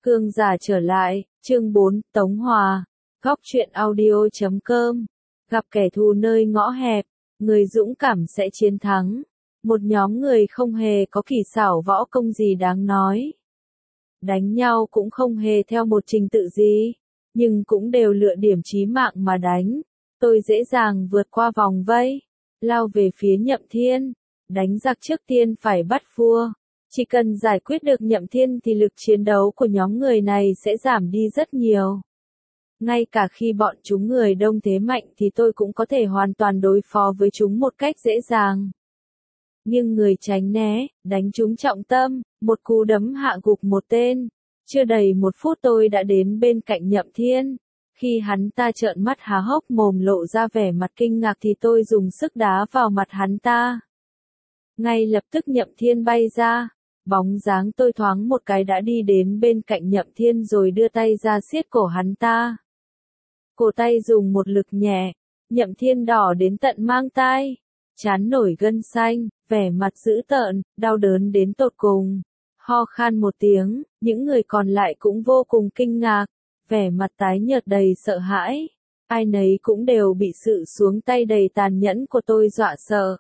Cương giả trở lại, chương 4, Tống Hòa, góc truyện audio.com. Gặp kẻ thù nơi ngõ hẹp, người dũng cảm sẽ chiến thắng. Một nhóm người không hề có kỳ xảo võ công gì đáng nói. Đánh nhau cũng không hề theo một trình tự gì, nhưng cũng đều lựa điểm chí mạng mà đánh. Tôi dễ dàng vượt qua vòng vây, lao về phía Nhậm Thiên. Đánh giặc trước tiên phải bắt vua. Chỉ cần giải quyết được Nhậm Thiên thì lực chiến đấu của nhóm người này sẽ giảm đi rất nhiều. Ngay cả khi bọn chúng người đông thế mạnh thì tôi cũng có thể hoàn toàn đối phó với chúng một cách dễ dàng. Nhưng người tránh né, đánh chúng trọng tâm, một cú đấm hạ gục một tên. Chưa đầy một phút tôi đã đến bên cạnh Nhậm Thiên. Khi hắn ta trợn mắt há hốc mồm lộ ra vẻ mặt kinh ngạc thì tôi dùng sức đá vào mặt hắn ta. Ngay lập tức Nhậm Thiên bay ra. Bóng dáng tôi thoáng một cái đã đi đến bên cạnh Nhậm Thiên rồi đưa tay ra siết cổ hắn ta. Cổ tay dùng một lực nhẹ, Nhậm Thiên đỏ đến tận mang tai, trán nổi gân xanh, vẻ mặt dữ tợn, đau đớn đến tột cùng. Ho khan một tiếng, những người còn lại cũng vô cùng kinh ngạc, vẻ mặt tái nhợt đầy sợ hãi. Ai nấy cũng đều bị sự xuống tay đầy tàn nhẫn của tôi dọa sợ.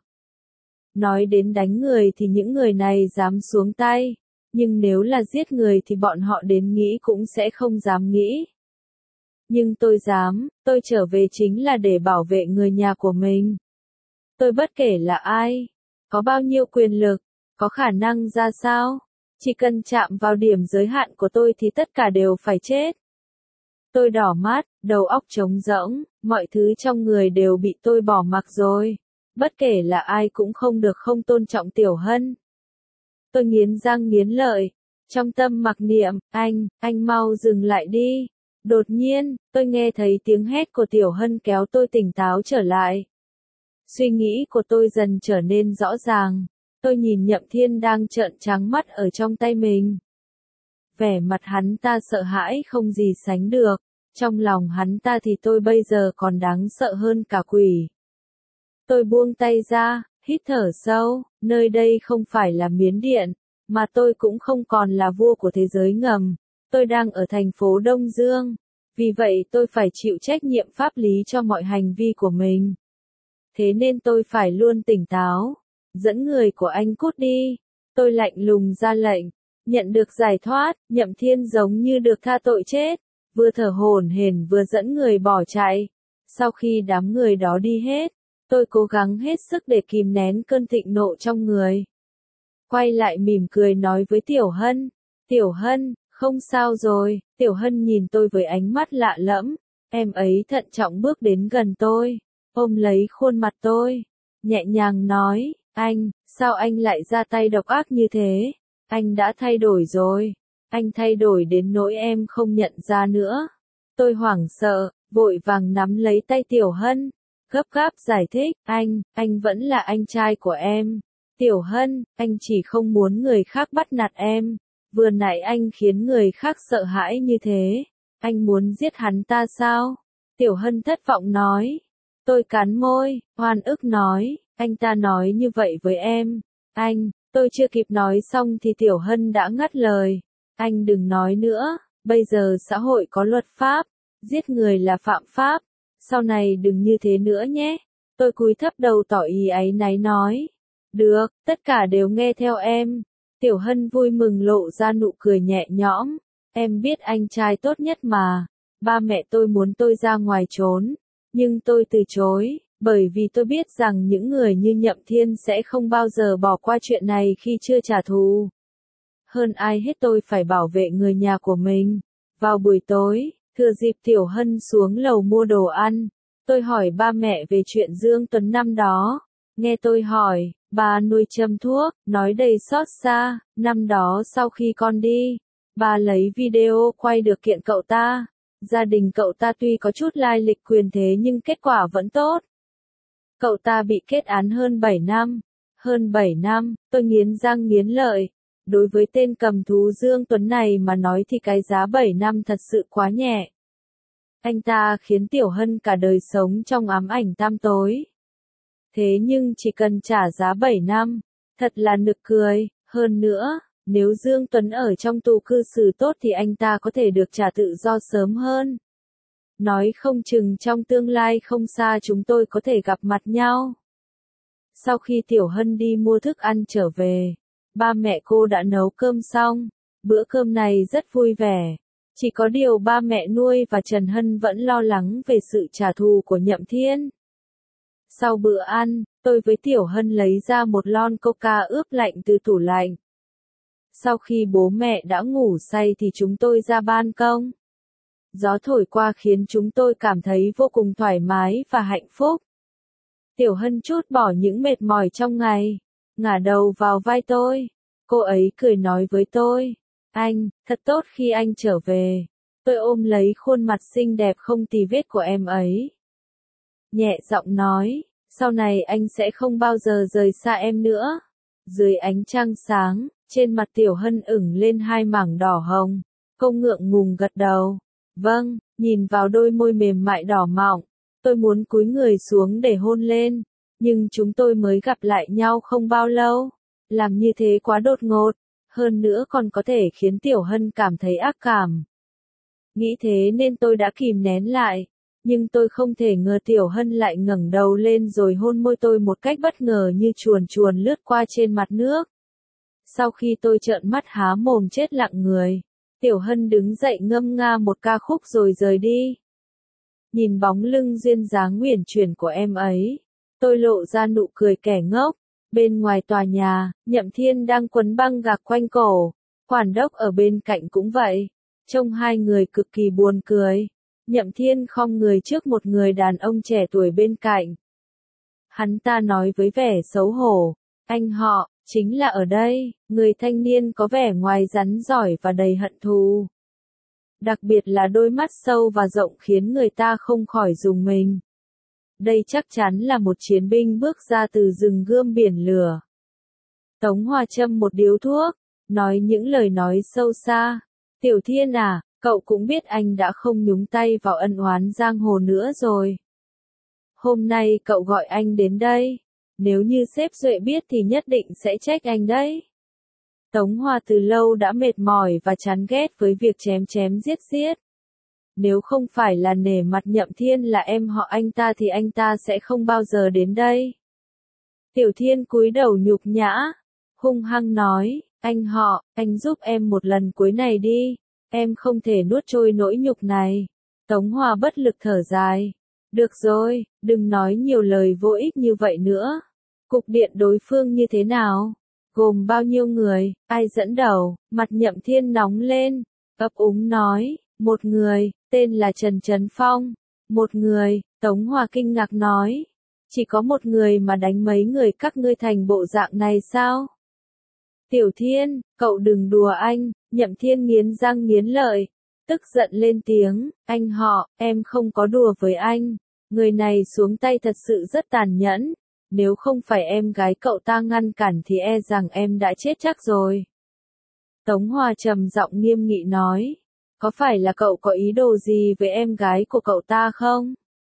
Nói đến đánh người thì những người này dám xuống tay, nhưng nếu là giết người thì bọn họ đến nghĩ cũng sẽ không dám nghĩ. Nhưng tôi dám, tôi trở về chính là để bảo vệ người nhà của mình. Tôi bất kể là ai, có bao nhiêu quyền lực, có khả năng ra sao, chỉ cần chạm vào điểm giới hạn của tôi thì tất cả đều phải chết. Tôi đỏ mắt, đầu óc trống rỗng, mọi thứ trong người đều bị tôi bỏ mặc rồi. Bất kể là ai cũng không được không tôn trọng Tiểu Hân. Tôi nghiến răng nghiến lợi, trong tâm mặc niệm, anh mau dừng lại đi. Đột nhiên, tôi nghe thấy tiếng hét của Tiểu Hân kéo tôi tỉnh táo trở lại. Suy nghĩ của tôi dần trở nên rõ ràng. Tôi nhìn Nhậm Thiên đang trợn trắng mắt ở trong tay mình. Vẻ mặt hắn ta sợ hãi không gì sánh được. Trong lòng hắn ta thì tôi bây giờ còn đáng sợ hơn cả quỷ. Tôi buông tay ra, hít thở sâu, nơi đây không phải là Miến Điện, mà tôi cũng không còn là vua của thế giới ngầm. Tôi đang ở thành phố Đông Dương, vì vậy tôi phải chịu trách nhiệm pháp lý cho mọi hành vi của mình. Thế nên tôi phải luôn tỉnh táo. Dẫn người của anh cút đi. Tôi lạnh lùng ra lệnh. Nhận được giải thoát, Nhậm Thiên giống như được tha tội chết. Vừa thở hổn hển vừa dẫn người bỏ chạy. Sau khi đám người đó đi hết, tôi cố gắng hết sức để kìm nén cơn thịnh nộ trong người. Quay lại mỉm cười nói với Tiểu Hân. Tiểu Hân, không sao rồi. Tiểu Hân nhìn tôi với ánh mắt lạ lẫm. Em ấy thận trọng bước đến gần tôi, ôm lấy khuôn mặt tôi, nhẹ nhàng nói, sao anh lại ra tay độc ác như thế? Anh đã thay đổi rồi. Anh thay đổi đến nỗi em không nhận ra nữa. Tôi hoảng sợ, vội vàng nắm lấy tay Tiểu Hân, gấp gáp giải thích, anh vẫn là anh trai của em. Tiểu Hân, anh chỉ không muốn người khác bắt nạt em. Vừa nãy anh khiến người khác sợ hãi như thế. Anh muốn giết hắn ta sao? Tiểu Hân thất vọng nói. Tôi cắn môi, oan ức nói, anh ta nói như vậy với em. Tôi chưa kịp nói xong thì Tiểu Hân đã ngắt lời. Anh đừng nói nữa, bây giờ xã hội có luật pháp, giết người là phạm pháp. Sau này đừng như thế nữa nhé. Tôi cúi thấp đầu tỏ ý áy náy nói. Được, tất cả đều nghe theo em. Tiểu Hân vui mừng lộ ra nụ cười nhẹ nhõm. Em biết anh trai tốt nhất mà. Ba mẹ tôi muốn tôi ra ngoài trốn, nhưng tôi từ chối, bởi vì tôi biết rằng những người như Nhậm Thiên sẽ không bao giờ bỏ qua chuyện này khi chưa trả thù. Hơn ai hết tôi phải bảo vệ người nhà của mình. Vào buổi tối, thừa dịp Tiểu Hân xuống lầu mua đồ ăn, tôi hỏi ba mẹ về chuyện Dương Tuấn năm đó. Nghe tôi hỏi, bà nuôi châm thuốc, nói đầy xót xa, năm đó sau khi con đi, bà lấy video quay được kiện cậu ta. Gia đình cậu ta tuy có chút lai lịch quyền thế nhưng kết quả vẫn tốt. Cậu ta bị kết án hơn 7 năm. Hơn 7 năm, tôi nghiến răng nghiến lợi. Đối với tên cầm thú Dương Tuấn này mà nói thì cái giá 7 năm thật sự quá nhẹ. Anh ta khiến Tiểu Hân cả đời sống trong ám ảnh tăm tối. Thế nhưng chỉ cần trả giá 7 năm, thật là nực cười. Hơn nữa, Nếu Dương Tuấn ở trong tù cư xử tốt thì anh ta có thể được trả tự do sớm hơn. Nói không chừng trong tương lai không xa chúng tôi có thể gặp mặt nhau. Sau khi Tiểu Hân đi mua thức ăn trở về, ba mẹ cô đã nấu cơm xong. Bữa cơm này rất vui vẻ. Chỉ có điều ba mẹ nuôi và Trần Hân vẫn lo lắng về sự trả thù của Nhậm Thiên. Sau bữa ăn, tôi với Tiểu Hân lấy ra một lon coca ướp lạnh từ tủ lạnh. Sau khi bố mẹ đã ngủ say thì chúng tôi ra ban công. Gió thổi qua khiến chúng tôi cảm thấy vô cùng thoải mái và hạnh phúc. Tiểu Hân trút bỏ những mệt mỏi trong ngày, ngả đầu vào vai tôi. Cô ấy cười nói với tôi, anh, thật tốt khi anh trở về. Tôi ôm lấy khuôn mặt xinh đẹp không tì vết của em ấy. Nhẹ giọng nói, sau này anh sẽ không bao giờ rời xa em nữa. Dưới ánh trăng sáng, trên mặt Tiểu Hân ửng lên hai mảng đỏ hồng. Cô ngượng ngùng gật đầu. Vâng, nhìn vào đôi môi mềm mại đỏ mọng. Tôi muốn cúi người xuống để hôn lên. Nhưng chúng tôi mới gặp lại nhau không bao lâu. Làm như thế quá đột ngột. Hơn nữa còn có thể khiến Tiểu Hân cảm thấy ác cảm. Nghĩ thế nên tôi đã kìm nén lại. Nhưng tôi không thể ngờ Tiểu Hân lại ngẩng đầu lên rồi hôn môi tôi một cách bất ngờ như chuồn chuồn lướt qua trên mặt nước. Sau khi tôi trợn mắt há mồm chết lặng người, Tiểu Hân đứng dậy ngâm nga một ca khúc rồi rời đi. Nhìn bóng lưng duyên dáng uyển chuyển của em ấy, tôi lộ ra nụ cười kẻ ngốc. Bên ngoài tòa nhà, Nhậm Thiên đang quấn băng gạc quanh cổ. Quản đốc ở bên cạnh cũng vậy. Trông hai người cực kỳ buồn cười. Nhậm Thiên khom người trước một người đàn ông trẻ tuổi bên cạnh. Hắn ta nói với vẻ xấu hổ, anh họ, chính là ở đây. Người thanh niên có vẻ ngoài rắn giỏi và đầy hận thù. Đặc biệt là đôi mắt sâu và rộng khiến người ta không khỏi rùng mình. Đây chắc chắn là một chiến binh bước ra từ rừng gươm biển lửa. Tống Hoa châm một điếu thuốc, nói những lời nói sâu xa. Tiểu Thiên à, cậu cũng biết anh đã không nhúng tay vào ân oán giang hồ nữa rồi. Hôm nay cậu gọi anh đến đây. Nếu như sếp Duệ biết thì nhất định sẽ trách anh đấy. Tống Hoa từ lâu đã mệt mỏi và chán ghét với việc chém chém giết giết. Nếu không phải là nể mặt Nhậm Thiên là em họ anh ta thì anh ta sẽ không bao giờ đến đây. Tiểu Thiên cúi đầu nhục nhã, hung hăng nói, anh họ, anh giúp em một lần cuối này đi, em không thể nuốt trôi nỗi nhục này. Tống Hoa bất lực thở dài. Được rồi, đừng nói nhiều lời vô ích như vậy nữa. Cục điện đối phương như thế nào? Gồm bao nhiêu người, ai dẫn đầu? Mặt Nhậm Thiên nóng lên, ấp úng nói, một người, tên là Trần Trấn Phong. Một người, Tống Hoa kinh ngạc nói. Chỉ có một người mà đánh mấy người các ngươi thành bộ dạng này sao? Tiểu Thiên, cậu đừng đùa anh. Nhậm Thiên nghiến răng nghiến lợi, tức giận lên tiếng, anh họ, em không có đùa với anh. Người này xuống tay thật sự rất tàn nhẫn. Nếu không phải em gái cậu ta ngăn cản thì e rằng em đã chết chắc rồi. Tống Hoa trầm giọng nghiêm nghị nói. Có phải là cậu có ý đồ gì với em gái của cậu ta không?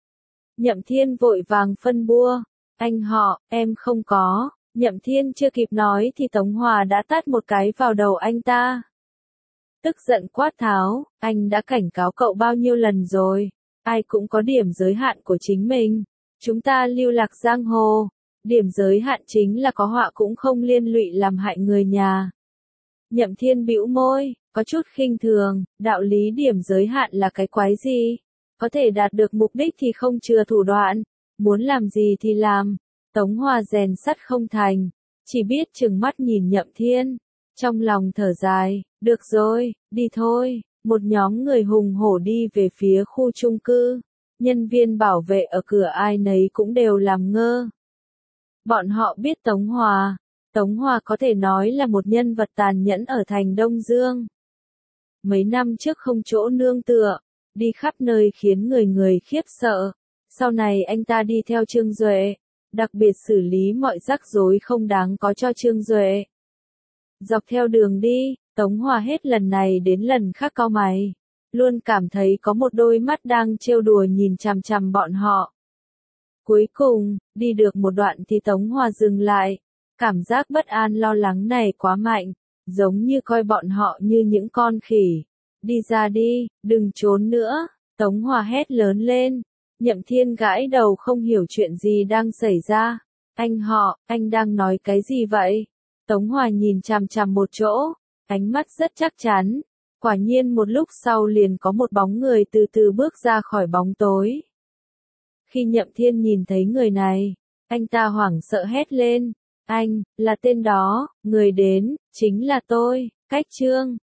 Nhậm Thiên vội vàng phân bua. Anh họ, em không có. Nhậm Thiên chưa kịp nói thì Tống Hoa đã tát một cái vào đầu anh ta. Tức giận quát tháo, anh đã cảnh cáo cậu bao nhiêu lần rồi. Ai cũng có điểm giới hạn của chính mình. Chúng ta lưu lạc giang hồ. Điểm giới hạn chính là có họa cũng không liên lụy làm hại người nhà. Nhậm Thiên bĩu môi, có chút khinh thường, đạo lý điểm giới hạn là cái quái gì? Có thể đạt được mục đích thì không chừa thủ đoạn, muốn làm gì thì làm. Tống Hoa rèn sắt không thành, chỉ biết trừng mắt nhìn Nhậm Thiên, trong lòng thở dài, được rồi, đi thôi. Một nhóm người hùng hổ đi về phía khu chung cư, nhân viên bảo vệ ở cửa ai nấy cũng đều làm ngơ. Bọn họ biết Tống Hoa có thể nói là một nhân vật tàn nhẫn ở thành Đông Dương. Mấy năm trước không chỗ nương tựa, đi khắp nơi khiến người người khiếp sợ. Sau này anh ta đi theo Trương Duệ, đặc biệt xử lý mọi rắc rối không đáng có cho Trương Duệ. Dọc theo đường đi, Tống Hoa hết lần này đến lần khác cau mày, luôn cảm thấy có một đôi mắt đang trêu đùa nhìn chằm chằm bọn họ. Cuối cùng, đi được một đoạn thì Tống Hoa dừng lại, cảm giác bất an lo lắng này quá mạnh, giống như coi bọn họ như những con khỉ. Đi ra đi, đừng trốn nữa, Tống Hòa hét lớn lên. Nhậm Thiên gãi đầu không hiểu chuyện gì đang xảy ra. Anh đang nói cái gì vậy? Tống Hòa nhìn chằm chằm một chỗ, ánh mắt rất chắc chắn. Quả nhiên một lúc sau liền có một bóng người từ từ bước ra khỏi bóng tối. Khi Nhậm Thiên nhìn thấy người này, anh ta hoảng sợ hét lên. Anh, là tên đó, người đến, chính là tôi, Cách Trương.